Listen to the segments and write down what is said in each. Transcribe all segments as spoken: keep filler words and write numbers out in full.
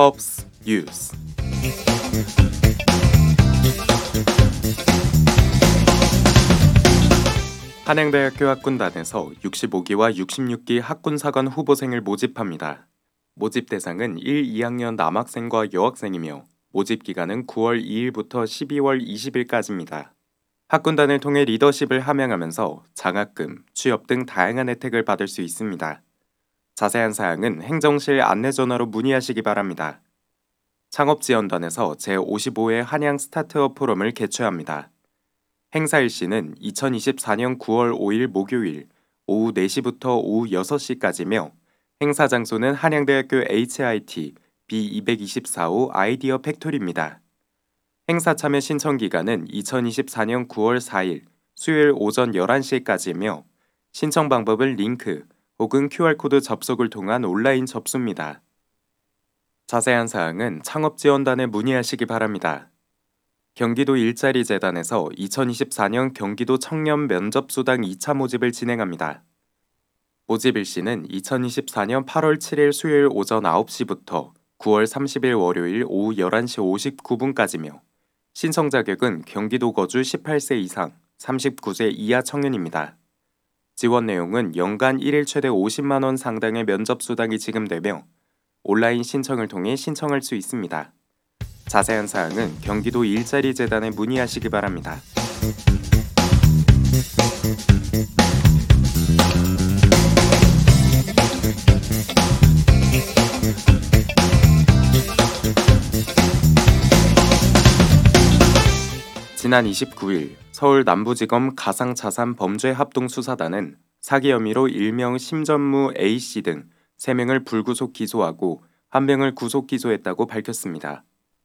허브스 뉴스. 한양대학교 학군단에서 육십오 기와 육십육 기 학군사관 후보생을 모집합니다. 모집 대상은 일, 이 학년 남학생과 여학생이며 모집 기간은 구월 이일부터 십이월 이십일까지입니다. 학군단을 통해 리더십을 함양하면서 장학금, 취업 등 다양한 혜택을 받을 수 있습니다. 자세한 사항은 행정실 안내전화로 문의하시기 바랍니다. 창업지원단에서 제오십오 회 한양 스타트업 포럼을 개최합니다. 행사 일시는 이천이십사 년 구월 오일 목요일 오후 네 시부터 오후 여섯 시까지며 행사 장소는 한양대학교 에이치아이티 비 이백이십사 호 아이디어 팩토리입니다. 행사 참여 신청 기간은 이천이십사 년 구월 사일 수요일 오전 열한 시까지며 신청 방법은 링크 혹은 큐알코드 접속을 통한 온라인 접수입니다. 자세한 사항은 창업지원단에 문의하시기 바랍니다. 경기도 일자리재단에서 이천이십사 년 경기도 청년 면접수당 이 차 모집을 진행합니다. 모집 일시는 이천이십사 년 팔월 칠일 수요일 오전 아홉 시부터 구월 삼십일 월요일 오후 열한 시 오십구 분까지며 신청 자격은 경기도 거주 십팔 세 이상, 삼십구 세 이하 청년입니다. 지원 내용은 연간 일 일 최대 오십만 원 상당의 면접수당이 지급되며 온라인 신청을 통해 신청할 수 있습니다. 자세한 사항은 경기도 일자리재단에 문의하시기 바랍니다. 지난 이십구일 서울 남부지검 가상자산범죄합동수사단은 사기 혐의로 일명 심전무 A씨 등 세 명을 불구속 기소하고 한 명을 구속 기소했다고 밝혔습니다.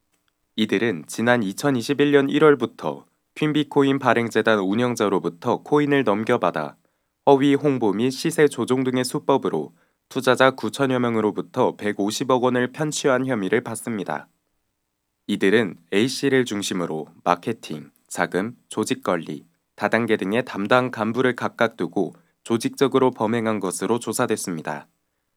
이들은 지난 이천이십일 년 일월부터 퀸비코인 발행재단 운영자로부터 코인을 넘겨받아 허위 홍보 및 시세 조종 등의 수법으로 투자자 구천여 명으로부터 백오십억 원을 편취한 혐의를 받습니다. 이들은 A씨를 중심으로 마케팅, 자금, 조직관리, 다단계 등의 담당 간부를 각각 두고 조직적으로 범행한 것으로 조사됐습니다.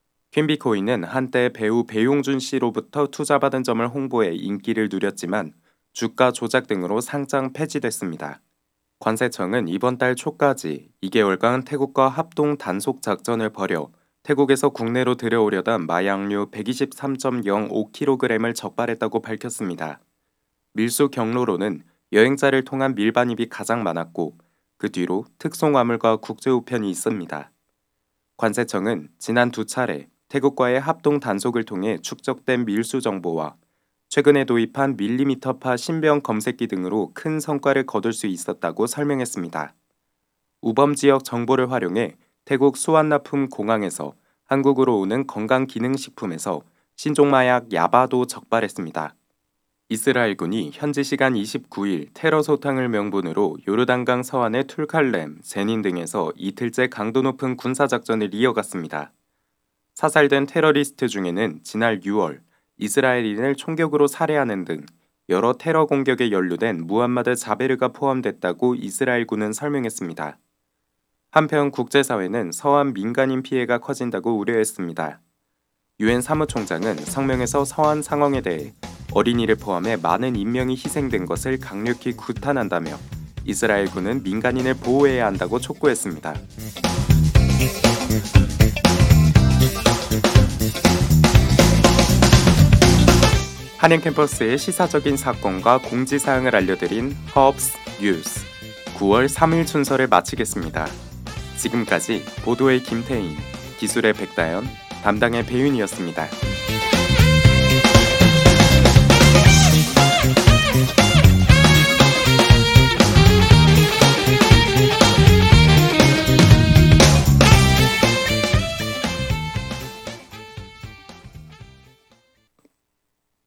퀸비코인은 한때 배우 배용준 씨로부터 투자받은 점을 홍보해 인기를 누렸지만 주가 조작 등으로 상장 폐지됐습니다. 관세청은 이번 달 초까지 이 개월간 태국과 합동 단속 작전을 벌여 태국에서 국내로 들여오려던 마약류 백이십삼 점 영오 킬로그램을 적발했다고 밝혔습니다. 밀수 경로로는 여행자를 통한 밀반입이 가장 많았고 그 뒤로 특송화물과 국제우편이 있습니다. 관세청은 지난 두 차례 태국과의 합동 단속을 통해 축적된 밀수 정보와 최근에 도입한 밀리미터파 신병 검색기 등으로 큰 성과를 거둘 수 있었다고 설명했습니다. 우범지역 정보를 활용해 태국 수완나품 공항에서 한국으로 오는 건강기능식품에서 신종마약 야바도 적발했습니다. 이스라엘군이 현지 시간 이십구일 테러 소탕을 명분으로 요르단강 서안의 툴칼렘, 제닌 등에서 이틀째 강도 높은 군사작전을 이어갔습니다. 사살된 테러리스트 중에는 지난 유월 이스라엘인을 총격으로 살해하는 등 여러 테러 공격에 연루된 무함마드 자베르가 포함됐다고 이스라엘군은 설명했습니다. 한편 국제사회는 서한 민간인 피해가 커진다고 우려했습니다. 유엔 사무총장은 성명에서 서한 상황에 대해 어린이를 포함해 많은 인명이 희생된 것을 강력히 규탄한다며 이스라엘군은 민간인을 보호해야 한다고 촉구했습니다. 한양 캠퍼스의 시사적인 사건과 공지사항을 알려드린 허브스 뉴스 구월 삼일 순서를 마치겠습니다. 지금까지 보도의 김태인, 기술의 백다연, 담당의 배윤이었습니다.